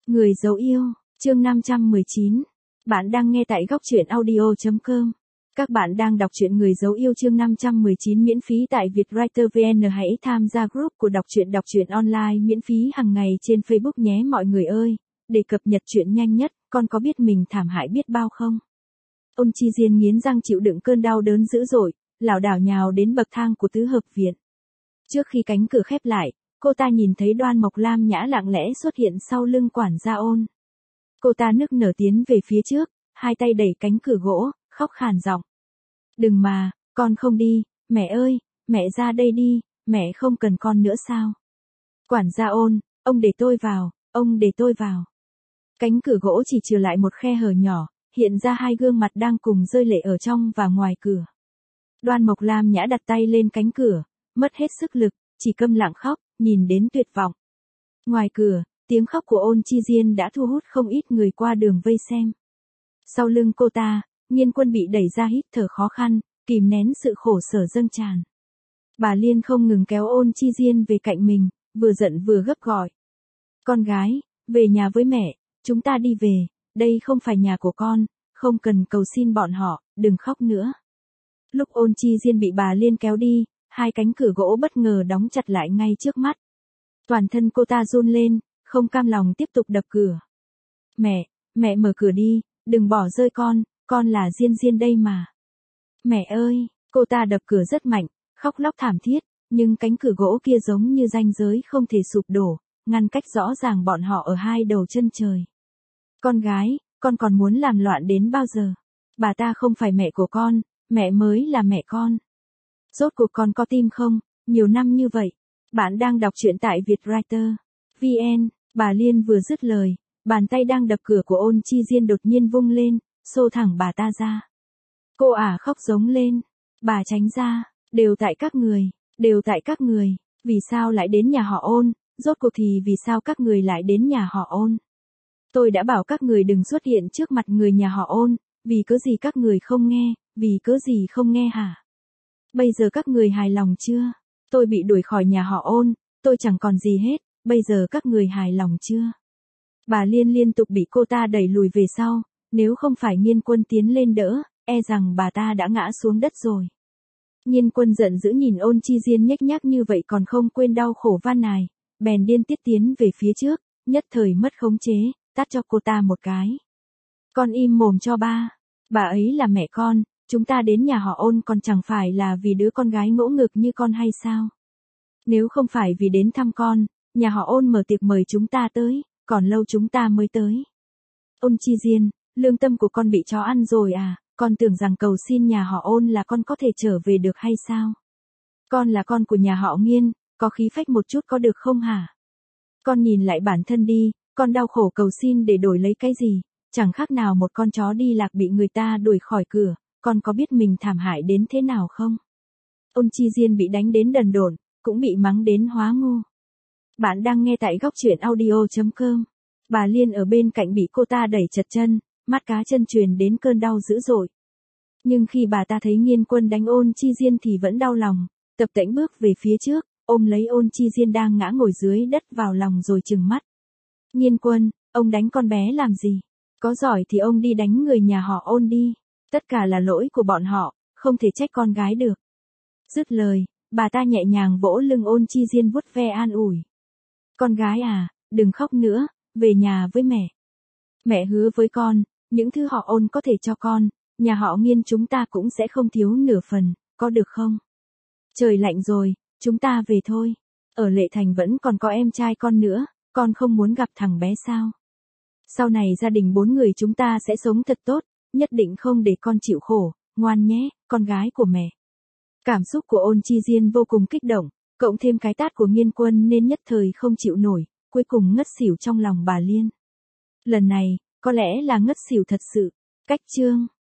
Người dấu yêu, chương 519. Bạn đang nghe tại góc truyện audio.com. Các bạn đang đọc truyện Người dấu yêu chương 519 miễn phí tại Vietwriter VN. Hãy tham gia group của đọc truyện online miễn phí hàng ngày trên Facebook nhé mọi người ơi. Để cập nhật chuyện nhanh nhất, con có biết mình thảm hại biết bao không? Ôn Chi Diên nghiến răng chịu đựng cơn đau đớn dữ dội, lảo đảo nhào đến bậc thang của tứ hợp viện. Trước khi cánh cửa khép lại, cô ta nhìn thấy Đoan Mộc Lam nhã lặng lẽ xuất hiện sau lưng quản gia Ôn. Cô ta nức nở tiến về phía trước, hai tay đẩy cánh cửa gỗ, khóc khàn giọng. Đừng mà, con không đi, mẹ ơi, mẹ ra đây đi, mẹ không cần con nữa sao? Quản gia Ôn, ông để tôi vào, ông để tôi vào. Cánh cửa gỗ chỉ chừa lại một khe hở nhỏ, hiện ra hai gương mặt đang cùng rơi lệ ở trong và ngoài cửa. Đoan Mộc Lam nhã đặt tay lên cánh cửa, mất hết sức lực, chỉ câm lặng khóc, nhìn đến tuyệt vọng. Ngoài cửa, tiếng khóc của Ôn Chi Diên đã thu hút không ít người qua đường vây xem. Sau lưng cô ta, Nhiên Quân bị đẩy ra hít thở khó khăn, kìm nén sự khổ sở dâng tràn. Bà Liên không ngừng kéo Ôn Chi Diên về cạnh mình, vừa giận vừa gấp gọi. Con gái, về nhà với mẹ, chúng ta đi về, đây không phải nhà của con, không cần cầu xin bọn họ, đừng khóc nữa. Lúc Ôn Chi Diên bị bà Liên kéo đi, hai cánh cửa gỗ bất ngờ đóng chặt lại ngay trước mắt. Toàn thân cô ta run lên, không cam lòng tiếp tục đập cửa. Mẹ mở cửa đi, đừng bỏ rơi con là Diên Diên đây mà. Mẹ ơi, cô ta đập cửa rất mạnh, khóc lóc thảm thiết, nhưng cánh cửa gỗ kia giống như ranh giới không thể sụp đổ, ngăn cách rõ ràng bọn họ ở hai đầu chân trời. Con gái, con còn muốn làm loạn đến bao giờ? Bà ta không phải mẹ của con, mẹ mới là mẹ con. Rốt cuộc con có tim không? Nhiều năm như vậy. Bạn đang đọc truyện tại Vietwriter VN. Bà Liên vừa dứt lời, bàn tay đang đập cửa của Ôn Chi Diên đột nhiên vung lên, xô thẳng bà ta ra. Cô khóc giống lên. Bà tránh ra, đều tại các người, vì sao lại đến nhà họ Ôn, rốt cuộc thì vì sao các người lại đến nhà họ Ôn? Tôi đã bảo các người đừng xuất hiện trước mặt người nhà họ Ôn, vì cớ gì các người không nghe, vì cớ gì không nghe hả? Bây giờ các người hài lòng chưa? Tôi bị đuổi khỏi nhà họ Ôn, tôi chẳng còn gì hết, bây giờ các người hài lòng chưa? Bà Liên liên tục bị cô ta đẩy lùi về sau, nếu không phải Nhiên Quân tiến lên đỡ, e rằng bà ta đã ngã xuống đất rồi. Nhiên Quân giận dữ nhìn Ôn Chi Diên nhếch nhác như vậy còn không quên đau khổ van nài, bèn điên tiết tiến về phía trước, nhất thời mất khống chế, tát cho cô ta một cái. Con im mồm cho ba, bà ấy là mẹ con, chúng ta đến nhà họ Ôn còn chẳng phải là vì đứa con gái ngỗ ngực như con hay sao? Nếu không phải vì đến thăm con, nhà họ Ôn mở tiệc mời chúng ta tới, còn lâu chúng ta mới tới. Ôn Chi Diên, lương tâm của con bị chó ăn rồi à, con tưởng rằng cầu xin nhà họ Ôn là con có thể trở về được hay sao? Con là con của nhà họ Nghiên, có khí phách một chút có được không hả? Con nhìn lại bản thân đi, con đau khổ cầu xin để đổi lấy cái gì, chẳng khác nào một con chó đi lạc bị người ta đuổi khỏi cửa, con có biết mình thảm hại đến thế nào không? Ôn Chi Diên bị đánh đến đần độn, cũng bị mắng đến hóa ngu. Bạn đang nghe tại góc truyện audio.com. Bà Liên ở bên cạnh bị cô ta đẩy chật chân, mắt cá chân truyền đến cơn đau dữ dội. Nhưng khi bà ta thấy Nhiên Quân đánh Ôn Chi Diên thì vẫn đau lòng, tập tễnh bước về phía trước, ôm lấy Ôn Chi Diên đang ngã ngồi dưới đất vào lòng rồi trừng mắt. Nhiên Quân, ông đánh con bé làm gì? Có giỏi thì ông đi đánh người nhà họ Ôn đi. Tất cả là lỗi của bọn họ, không thể trách con gái được. Dứt lời, bà ta nhẹ nhàng vỗ lưng Ôn Chi Diên vuốt ve an ủi. Con gái à, đừng khóc nữa, về nhà với mẹ. Mẹ hứa với con, những thứ họ Ôn có thể cho con, nhà họ Nghiên chúng ta cũng sẽ không thiếu nửa phần, có được không? Trời lạnh rồi, chúng ta về thôi. Ở Lệ Thành vẫn còn có em trai con nữa, con không muốn gặp thằng bé sao? Sau này gia đình 4 người chúng ta sẽ sống thật tốt, nhất định không để con chịu khổ, ngoan nhé, con gái của mẹ. Cảm xúc của Ôn Chi Diên vô cùng kích động, cộng thêm cái tát của Nhiên Quân nên nhất thời không chịu nổi, cuối cùng ngất xỉu trong lòng bà Liên. Lần này, có lẽ là ngất xỉu thật sự. Cách chương